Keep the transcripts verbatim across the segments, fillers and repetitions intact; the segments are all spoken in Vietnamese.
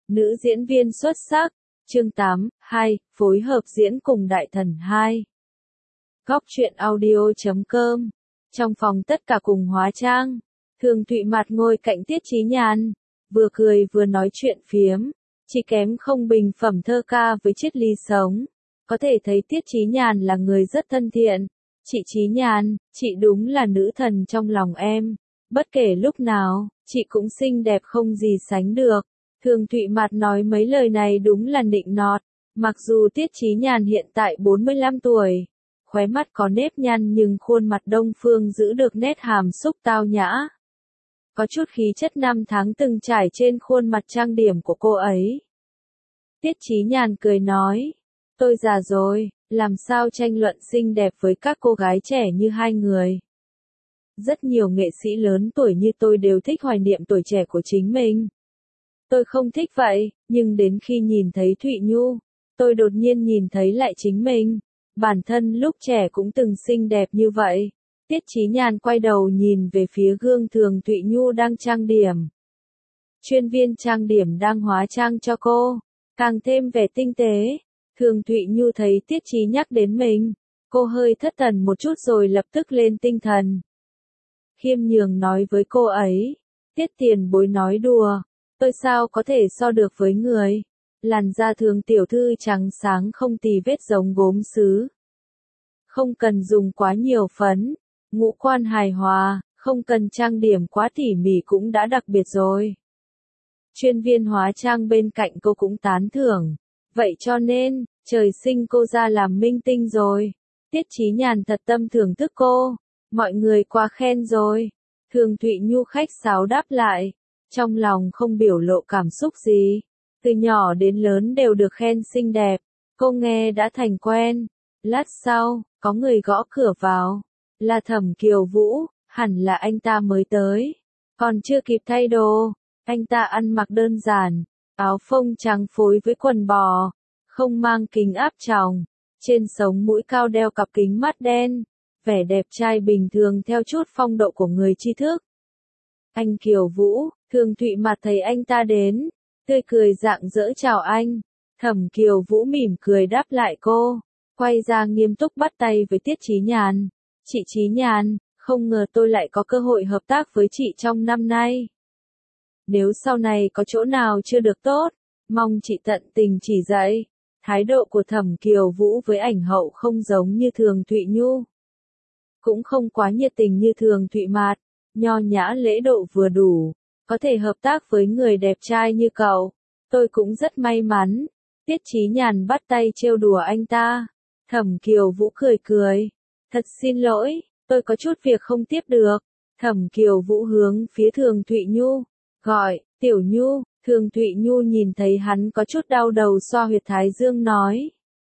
Nữ diễn viên xuất sắc. Chương tám, hai, phối hợp diễn cùng Đại Thần hai. Góc truyện audio chấm com. Trong phòng tất cả cùng hóa trang. Thường Thụy Mạt ngồi cạnh Tiết Chí Nhàn, vừa cười vừa nói chuyện phiếm, chỉ kém không bình phẩm thơ ca với triết lý sống. Có thể thấy Tiết Chí Nhàn là người rất thân thiện. Chị Chí Nhàn, chị đúng là nữ thần trong lòng em. Bất kể lúc nào, chị cũng xinh đẹp không gì sánh được. Thường Thụy Mạt nói mấy lời này đúng là nịnh nọt. Mặc dù Tiết Chí Nhàn hiện tại bốn mươi lăm tuổi, khóe mắt có nếp nhăn nhưng khuôn mặt đông phương giữ được nét hàm xúc tao nhã. Có chút khí chất năm tháng từng trải trên khuôn mặt trang điểm của cô ấy. Tiết Chí Nhàn cười nói, tôi già rồi, làm sao tranh luận xinh đẹp với các cô gái trẻ như hai người. Rất nhiều nghệ sĩ lớn tuổi như tôi đều thích hoài niệm tuổi trẻ của chính mình. Tôi không thích vậy, nhưng đến khi nhìn thấy Thụy Nhu, tôi đột nhiên nhìn thấy lại chính mình. Bản thân lúc trẻ cũng từng xinh đẹp như vậy. Tiết Chí Nhàn quay đầu nhìn về phía gương Thường Thụy Nhu đang trang điểm. Chuyên viên trang điểm đang hóa trang cho cô, càng thêm vẻ tinh tế. Thường Thụy Nhu thấy Tiết Chí nhắc đến mình, cô hơi thất thần một chút rồi lập tức lên tinh thần. Khiêm nhường nói với cô ấy, Tiết tiền bối nói đùa, tôi sao có thể so được với người. Làn da Thường tiểu thư trắng sáng không tì vết giống gốm sứ. Không cần dùng quá nhiều phấn, ngũ quan hài hòa, không cần trang điểm quá tỉ mỉ cũng đã đặc biệt rồi. Chuyên viên hóa trang bên cạnh cô cũng tán thưởng, vậy cho nên, trời sinh cô ra làm minh tinh rồi. Tiết Chí Nhàn thật tâm thưởng thức cô, mọi người quá khen rồi. Thường Thụy Nhu khách sáo đáp lại, trong lòng không biểu lộ cảm xúc gì. Từ nhỏ đến lớn đều được khen xinh đẹp, cô nghe đã thành quen. Lát sau, có người gõ cửa vào, là Thẩm Kiều Vũ, hẳn là anh ta mới tới. Còn chưa kịp thay đồ, anh ta ăn mặc đơn giản, áo phông trắng phối với quần bò, không mang kính áp tròng, trên sống mũi cao đeo cặp kính mắt đen, vẻ đẹp trai bình thường theo chút phong độ của người tri thức. Anh Kiều Vũ, Thường Thụy Mạt thấy anh ta đến, tươi cười rạng rỡ chào anh. Thẩm Kiều Vũ mỉm cười đáp lại cô, quay ra nghiêm túc bắt tay với Tiết Chí Nhàn. Chị Chí Nhàn, không ngờ tôi lại có cơ hội hợp tác với chị trong năm nay. Nếu sau này có chỗ nào chưa được tốt, mong chị tận tình chỉ dạy. Thái độ của Thẩm Kiều Vũ với ảnh hậu không giống như Thường Thụy Nhu, cũng không quá nhiệt tình như Thường Thụy Mạt, nho nhã lễ độ vừa đủ. Có thể hợp tác với người đẹp trai như cậu, tôi cũng rất may mắn. Tiết Chí Nhàn bắt tay trêu đùa anh ta. Thẩm Kiều Vũ cười cười, thật xin lỗi, tôi có chút việc không tiếp được. Thẩm Kiều Vũ hướng phía Thường Thụy Nhu, gọi, Tiểu Nhu. Thường Thụy Nhu nhìn thấy hắn có chút đau đầu xoa huyệt thái dương nói,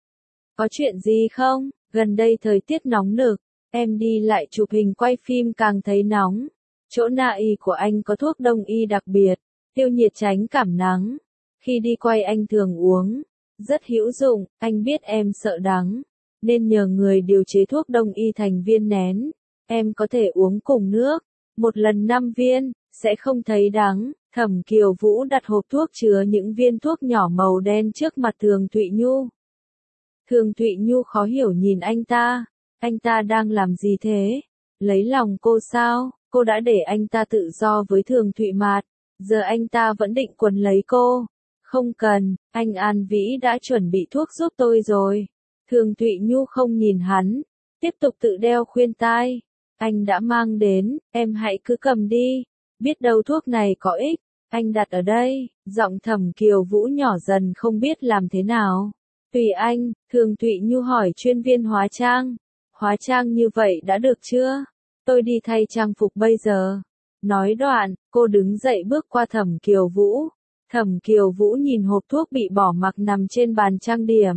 có chuyện gì không, gần đây thời tiết nóng nực, em đi lại chụp hình quay phim càng thấy nóng. Chỗ Na Y của anh có thuốc đông y đặc biệt, tiêu nhiệt tránh cảm nắng. Khi đi quay anh thường uống, rất hữu dụng, anh biết em sợ đắng, nên nhờ người điều chế thuốc đông y thành viên nén. Em có thể uống cùng nước, một lần năm viên, sẽ không thấy đắng. Thẩm Kiều Vũ đặt hộp thuốc chứa những viên thuốc nhỏ màu đen trước mặt Thường Thụy Nhu. Thường Thụy Nhu khó hiểu nhìn anh ta, anh ta đang làm gì thế? Lấy lòng cô sao? Cô đã để anh ta tự do với Thường Thụy Mạt, giờ anh ta vẫn định quấn lấy cô. Không cần, anh An Vĩ đã chuẩn bị thuốc giúp tôi rồi. Thường Thụy Nhu không nhìn hắn, tiếp tục tự đeo khuyên tai. Anh đã mang đến, em hãy cứ cầm đi, biết đâu thuốc này có ích. Anh đặt ở đây, giọng Thẩm Kiều Vũ nhỏ dần không biết làm thế nào. Tùy anh, Thường Thụy Nhu hỏi chuyên viên hóa trang. Hóa trang như vậy đã được chưa? Tôi đi thay trang phục bây giờ. Nói đoạn, cô đứng dậy bước qua Thẩm Kiều Vũ. Thẩm Kiều Vũ nhìn hộp thuốc bị bỏ mặc nằm trên bàn trang điểm.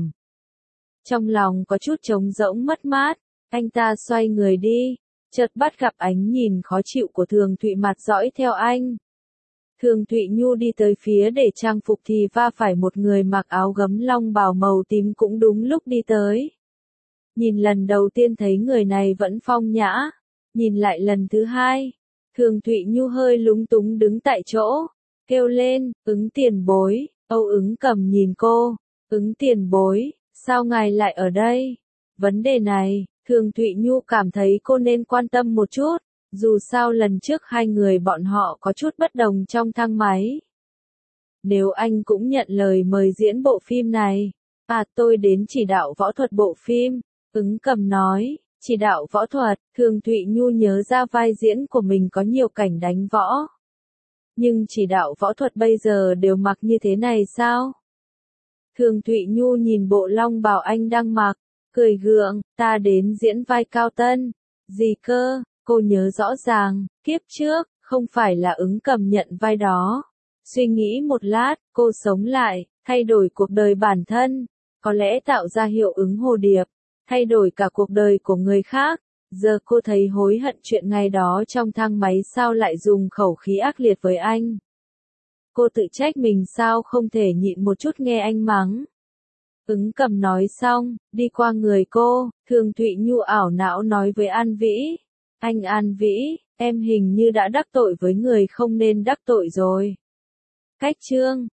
Trong lòng có chút trống rỗng mất mát, anh ta xoay người đi, chợt bắt gặp ánh nhìn khó chịu của Thường Thụy Mạt dõi theo anh. Thường Thụy Nhu đi tới phía để trang phục thì va phải một người mặc áo gấm long bào màu tím cũng đúng lúc đi tới. Nhìn lần đầu tiên thấy người này vẫn phong nhã. Nhìn lại lần thứ hai, Thường Thụy Nhu hơi lúng túng đứng tại chỗ, kêu lên, ứng tiền bối, Âu Ứng Cầm nhìn cô, Ứng tiền bối, sao ngài lại ở đây? Vấn đề này, Thường Thụy Nhu cảm thấy cô nên quan tâm một chút, dù sao lần trước hai người bọn họ có chút bất đồng trong thang máy. Nếu anh cũng nhận lời mời diễn bộ phim này, à tôi đến chỉ đạo võ thuật bộ phim, Ứng Cầm nói, chỉ đạo võ thuật, Thường Thụy Nhu nhớ ra vai diễn của mình có nhiều cảnh đánh võ. Nhưng chỉ đạo võ thuật bây giờ đều mặc như thế này sao? Thường Thụy Nhu nhìn bộ long bào anh đang mặc, cười gượng, ta đến diễn vai Cao Tân. Gì cơ, cô nhớ rõ ràng, kiếp trước, không phải là Ứng Cầm nhận vai đó. Suy nghĩ một lát, cô sống lại, thay đổi cuộc đời bản thân, có lẽ tạo ra hiệu ứng hồ điệp, thay đổi cả cuộc đời của người khác. Giờ cô thấy hối hận chuyện ngày đó trong thang máy sao lại dùng khẩu khí ác liệt với anh. Cô tự trách mình sao không thể nhịn một chút nghe anh mắng. Ứng Cầm nói xong, đi qua người cô, Thường Thụy Nhu ảo não nói với An Vĩ. Anh An Vĩ, em hình như đã đắc tội với người không nên đắc tội rồi. Cách chương